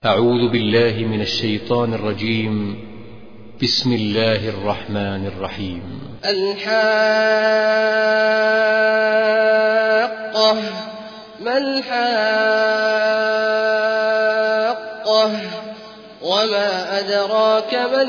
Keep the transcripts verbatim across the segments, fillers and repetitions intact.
أعوذ بالله من الشيطان الرجيم. بسم الله الرحمن الرحيم. الحاقة ما الحاقة وما أدراك ما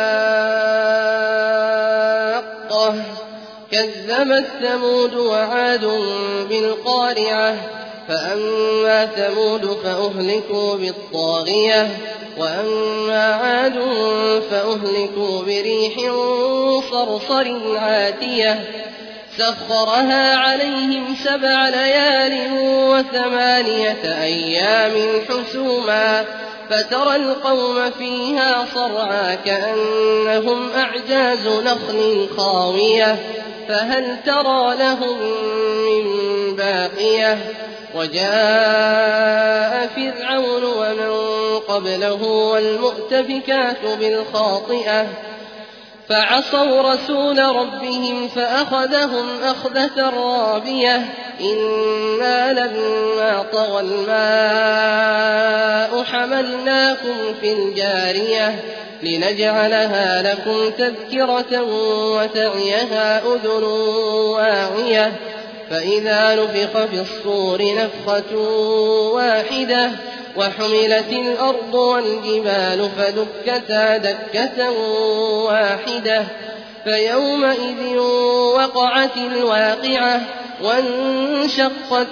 الحاقة كذبت ثمود وعاد بالقارعة فأما ثمود فأهلكوا بالطاغية وأما عاد فأهلكوا بريح صرصر عاتية سخرها عليهم سبع ليال وثمانية أيام حسوما فترى القوم فيها صرعى كأنهم أعجاز نخل خاوية فهل ترى لهم من باقية وجاء فرعون ومن قبله والمؤتفكات بالخاطئة فعصوا رسول ربهم فأخذهم أخذة رابية إنا لما طغى الماء حملناكم في الجارية لنجعلها لكم تذكرة وتعيها أذن واعية فإذا نفخ في الصور نفخة واحدة وحملت الأرض والجبال فدكتا دكة واحدة فيومئذ وقعت الواقعة وانشقت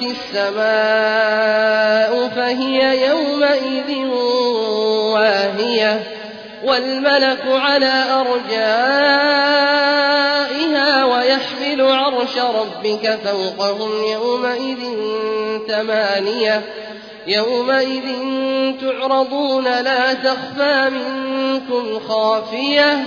السماء فهي يومئذ واهية والملك على أرجائها ويحمل عرش ربك فوقهم يومئذ ثمانية يومئذ تعرضون لا تخفى منكم خافية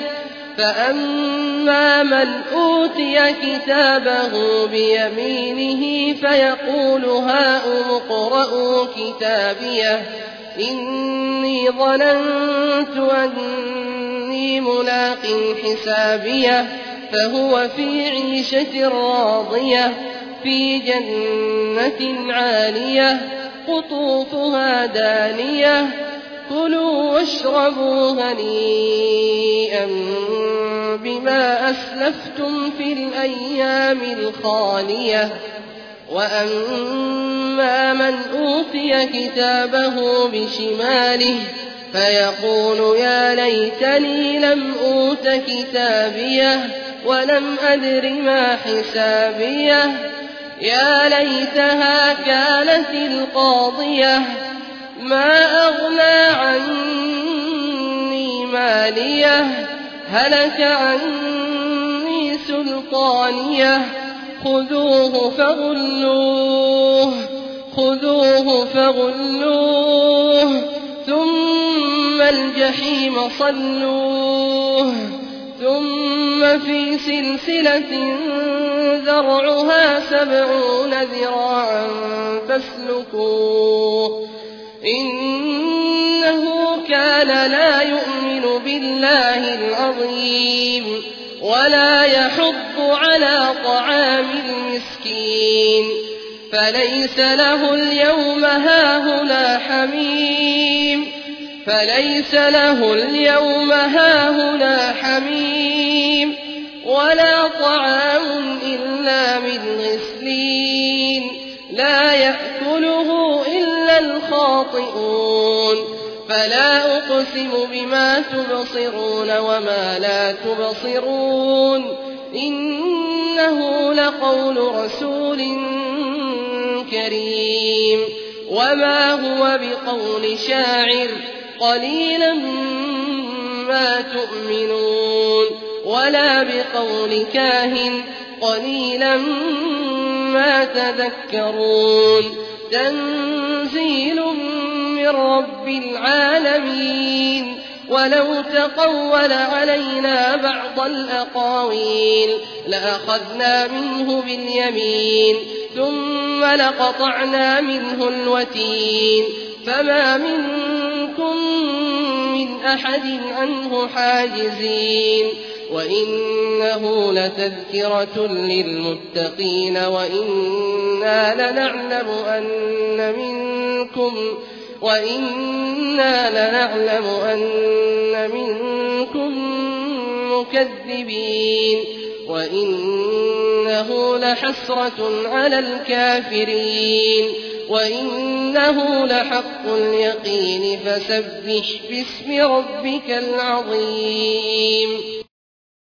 فأما من أوتي كتابه بيمينه فيقول هاؤم اقرءوا كتابيه إني ظننت أني ملاق حسابيه فهو في عيشة راضية في جنة عالية قطوفها دانية كلوا واشربوا هنيئا بما أسلفتم في الأيام الخالية وأما من أوتي كتابه بشماله فيقول يا ليتني لم أوت كتابيه ولم أدر ما حسابيه يا ليتها كانت القاضية ما أغنى عني ماليه هلك عني سلطانيه خذوه فغلوه خذوه فغلوه ثم الجحيم صلوه ثم في سلسلة ذرعها سبعون ذراعا فاسلكوه إنه كان لا يؤمن بالله العظيم ولا يحض على طعام المسكين فليس له اليوم هاهنا حميم فليس له اليوم هاهنا حميم ولا طعام إلا من غسلين لا يأكله إلا الخاطئون فلا أقسم بما تبصرون وما لا تبصرون إنه لقول رسول كريم وما هو بقول شاعر قليلا ما تؤمنون ولا بقول كاهن قليلا ما تذكرون تنزيل من رب العالمين ولو تقول علينا بعض الأقاويل لأخذنا منه باليمين ثم لقطعنا منه الوتين فما منكم من أحد عنه حاجزين وإنه لتذكرة للمتقين وإنا لنعلم أن منكم وإنا لنعلم أن منكم مكذبين وإنه لحسرة على الكافرين وإنه لحق اليقين فسبح باسم ربك العظيم